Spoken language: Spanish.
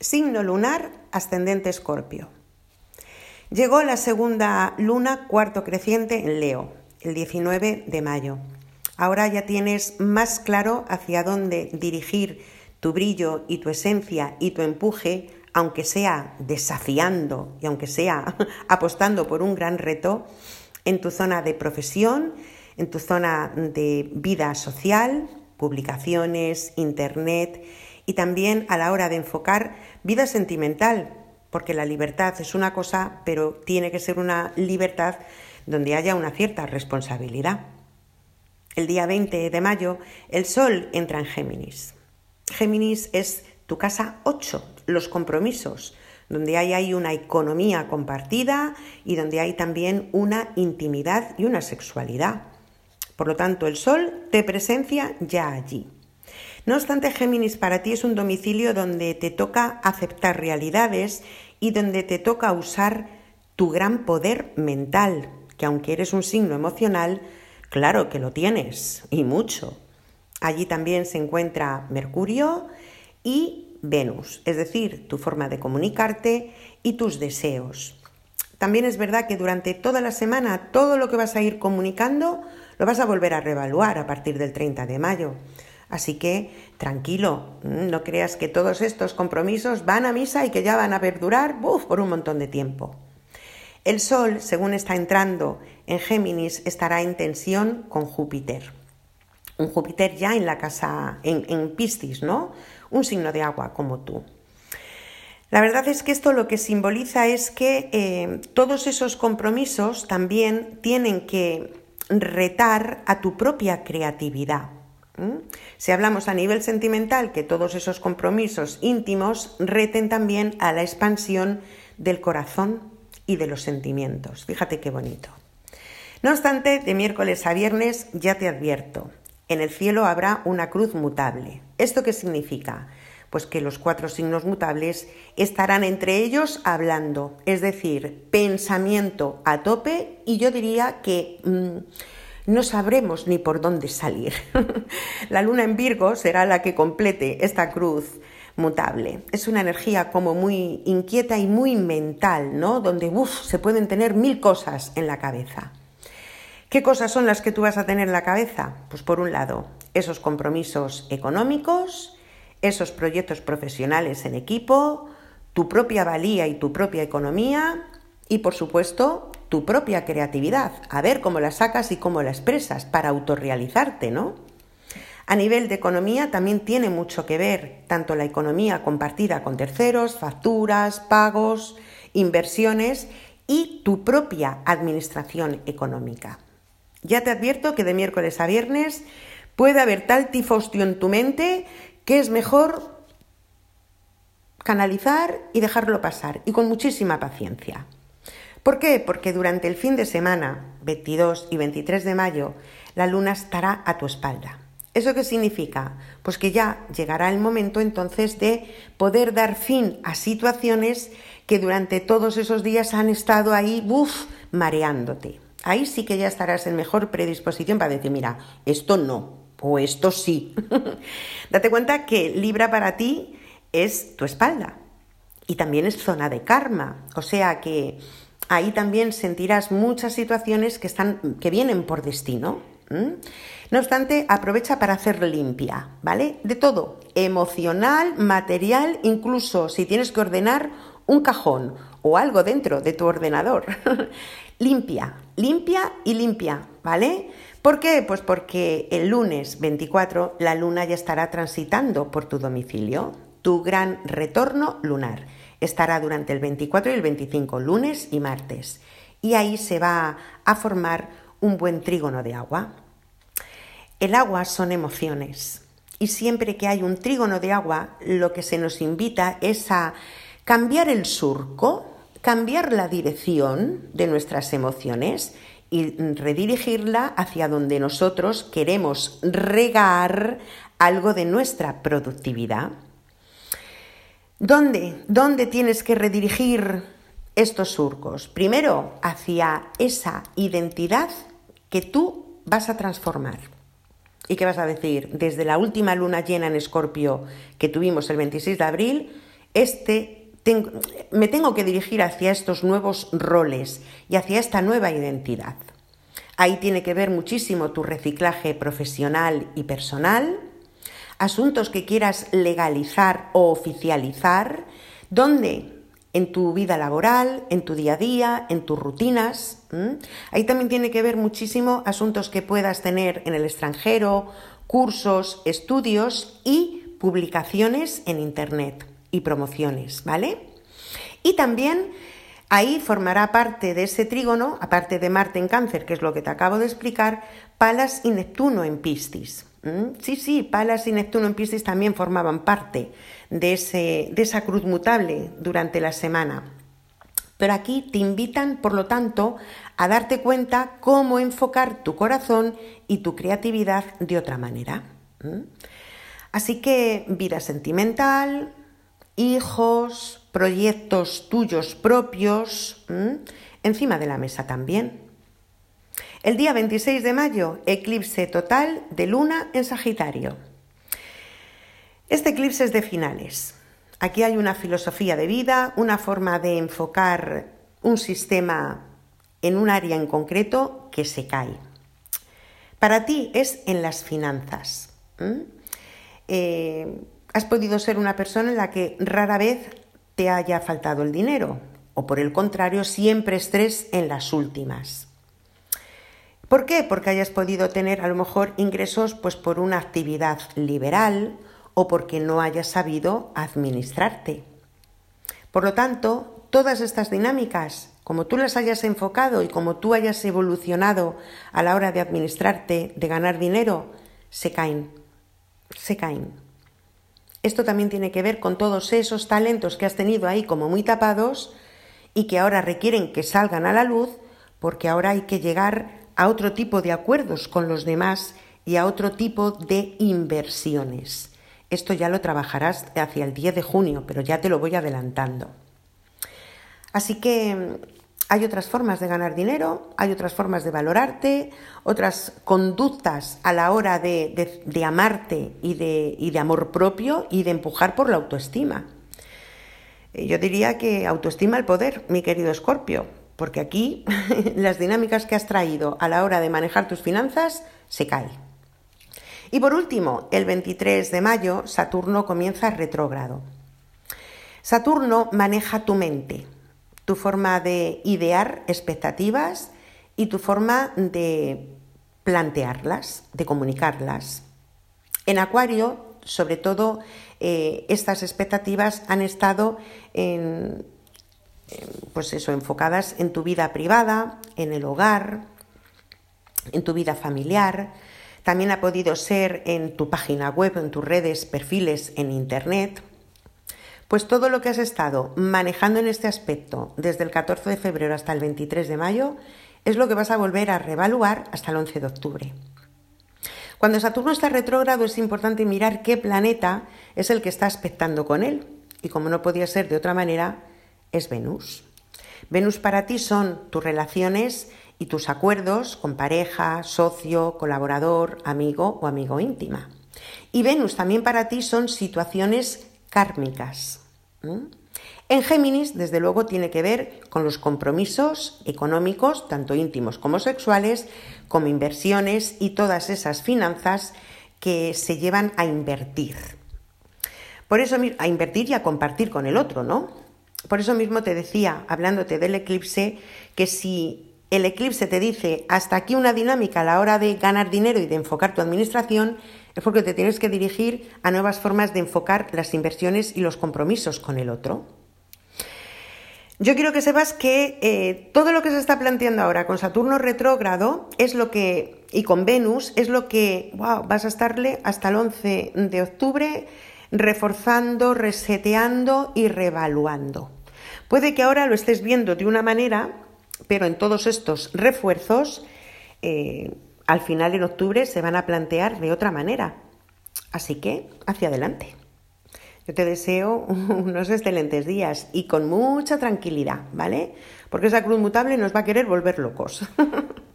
Signo lunar, ascendente Escorpio. Llegó la segunda luna, cuarto creciente en Leo, el 19 de mayo. Ahora ya tienes más claro hacia dónde dirigir tu brillo y tu esencia y tu empuje, aunque sea desafiando y aunque sea apostando por un gran reto en tu zona de profesión, en tu zona de vida social, publicaciones, internet y también a la hora de enfocar vida sentimental, porque la libertad es una cosa, pero tiene que ser una libertad donde haya una cierta responsabilidad. El día 20 de mayo el Sol entra en Géminis. Géminis es tu casa 8, los compromisos, donde hay ahí una economía compartida y donde hay también una intimidad y una sexualidad. Por lo tanto, el Sol te presencia ya allí. No obstante, Géminis para ti es un domicilio donde te toca aceptar realidades y donde te toca usar tu gran poder mental, que aunque eres un signo emocional, claro que lo tienes, y mucho. Allí también se encuentra Mercurio y Venus, es decir, tu forma de comunicarte y tus deseos. También es verdad que durante toda la semana todo lo que vas a ir comunicando lo vas a volver a reevaluar a partir del 30 de mayo. Así que tranquilo, no creas que todos estos compromisos van a misa y que ya van a perdurar por un montón de tiempo. El Sol, según está entrando en Géminis, estará en tensión con Júpiter. Un Júpiter ya en la casa, en Piscis, ¿no? Un signo de agua como tú. La verdad es que esto lo que simboliza es que todos esos compromisos también tienen que retar a tu propia creatividad. Si hablamos a nivel sentimental, que todos esos compromisos íntimos reten también a la expansión del corazón y de los sentimientos. Fíjate qué bonito. No obstante, de miércoles a viernes ya te advierto, en el cielo habrá una cruz mutable. ¿Esto qué significa? Pues que los 4 signos mutables estarán entre ellos hablando, es decir, pensamiento a tope, y yo diría que no sabremos ni por dónde salir. La luna en Virgo será la que complete esta cruz mutable. Es una energía como muy inquieta y muy mental, ¿no? Donde se pueden tener 1000 cosas en la cabeza. ¿Qué cosas son las que tú vas a tener en la cabeza? Pues por un lado, esos compromisos económicos, esos proyectos profesionales en equipo, tu propia valía y tu propia economía y, por supuesto, tu propia creatividad, a ver cómo la sacas y cómo la expresas para autorrealizarte, ¿no? A nivel de economía también tiene mucho que ver tanto la economía compartida con terceros, facturas, pagos, inversiones y tu propia administración económica. Ya te advierto que de miércoles a viernes puede haber tal tifostio en tu mente que es mejor canalizar y dejarlo pasar, y con muchísima paciencia. ¿Por qué? Porque durante el fin de semana, 22 y 23 de mayo, la luna estará a tu espalda. ¿Eso qué significa? Pues que ya llegará el momento entonces de poder dar fin a situaciones que durante todos esos días han estado ahí, mareándote. Ahí sí que ya estarás en mejor predisposición para decir, mira, esto no, o esto sí. Date cuenta que Libra para ti es tu espalda y también es zona de karma, o sea que ahí también sentirás muchas situaciones que vienen por destino. No obstante, aprovecha para hacer limpia, ¿vale? De todo, emocional, material, incluso si tienes que ordenar un cajón o algo dentro de tu ordenador. Limpia, ¿vale? ¿Por qué? Pues porque el lunes 24 la luna ya estará transitando por tu domicilio. Tu gran retorno lunar estará durante el 24 y el 25, lunes y martes. Y ahí se va a formar un buen trígono de agua. El agua son emociones. Y siempre que hay un trígono de agua, lo que se nos invita es a cambiar el surco, cambiar la dirección de nuestras emociones y redirigirla hacia donde nosotros queremos regar algo de nuestra productividad. ¿Dónde tienes que redirigir estos surcos? Primero, hacia esa identidad que tú vas a transformar. ¿Y qué vas a decir? Desde la última luna llena en Escorpio que tuvimos el 26 de abril, me tengo que dirigir hacia estos nuevos roles y hacia esta nueva identidad. Ahí tiene que ver muchísimo tu reciclaje profesional y personal, asuntos que quieras legalizar o oficializar, donde en tu vida laboral, en tu día a día, en tus rutinas. Ahí también tiene que ver muchísimo asuntos que puedas tener en el extranjero, cursos, estudios y publicaciones en Internet y promociones, ¿vale? Y también ahí formará parte de ese trígono, aparte de Marte en Cáncer, que es lo que te acabo de explicar, Palas y Neptuno en Piscis. Sí, Palas y Neptuno en Piscis también formaban parte de esa cruz mutable durante la semana. Pero aquí te invitan, por lo tanto, a darte cuenta cómo enfocar tu corazón y tu creatividad de otra manera. Así que vida sentimental, hijos, proyectos tuyos propios, encima de la mesa también. El día 26 de mayo, eclipse total de Luna en Sagitario. Este eclipse es de finales. Aquí hay una filosofía de vida, una forma de enfocar un sistema en un área en concreto que se cae. Para ti es en las finanzas. Has podido ser una persona en la que rara vez te haya faltado el dinero, o por el contrario, siempre estés en las últimas. ¿Por qué? Porque hayas podido tener a lo mejor ingresos pues por una actividad liberal o porque no hayas sabido administrarte. Por lo tanto, todas estas dinámicas, como tú las hayas enfocado y como tú hayas evolucionado a la hora de administrarte, de ganar dinero, se caen. Esto también tiene que ver con todos esos talentos que has tenido ahí como muy tapados y que ahora requieren que salgan a la luz, porque ahora hay que llegar a otro tipo de acuerdos con los demás y a otro tipo de inversiones. Esto ya lo trabajarás hacia el 10 de junio, pero ya te lo voy adelantando. Así que hay otras formas de ganar dinero, hay otras formas de valorarte, otras conductas a la hora de amarte y de amor propio y de empujar por la autoestima. Yo diría que autoestima al poder, mi querido Escorpio, porque aquí las dinámicas que has traído a la hora de manejar tus finanzas se caen. Y por último, el 23 de mayo, Saturno comienza retrógrado. Saturno maneja tu mente, tu forma de idear expectativas y tu forma de plantearlas, de comunicarlas. En Acuario, sobre todo, estas expectativas han estado enfocadas en tu vida privada, en el hogar, en tu vida familiar. También ha podido ser en tu página web, en tus redes, perfiles en Internet. Pues todo lo que has estado manejando en este aspecto desde el 14 de febrero hasta el 23 de mayo es lo que vas a volver a reevaluar hasta el 11 de octubre. Cuando Saturno está retrógrado es importante mirar qué planeta es el que está aspectando con él. Y como no podía ser de otra manera, es Venus. Venus para ti son tus relaciones y tus acuerdos con pareja, socio, colaborador, amigo o amigo íntima. Y Venus también para ti son situaciones kármicas. En Géminis, desde luego, tiene que ver con los compromisos económicos, tanto íntimos como sexuales, como inversiones y todas esas finanzas que se llevan a invertir. Por eso, a invertir y a compartir con el otro, ¿no? Por eso mismo te decía, hablándote del eclipse, que si el eclipse te dice hasta aquí una dinámica a la hora de ganar dinero y de enfocar tu administración, es porque te tienes que dirigir a nuevas formas de enfocar las inversiones y los compromisos con el otro. Yo quiero que sepas que todo lo que se está planteando ahora con Saturno retrógrado y con Venus es lo que vas a estarle hasta el 11 de octubre reforzando, reseteando y reevaluando. Puede que ahora lo estés viendo de una manera, pero en todos estos refuerzos, al final en octubre se van a plantear de otra manera. Así que, hacia adelante. Yo te deseo unos excelentes días y con mucha tranquilidad, ¿vale? Porque esa cruz mutable nos va a querer volver locos.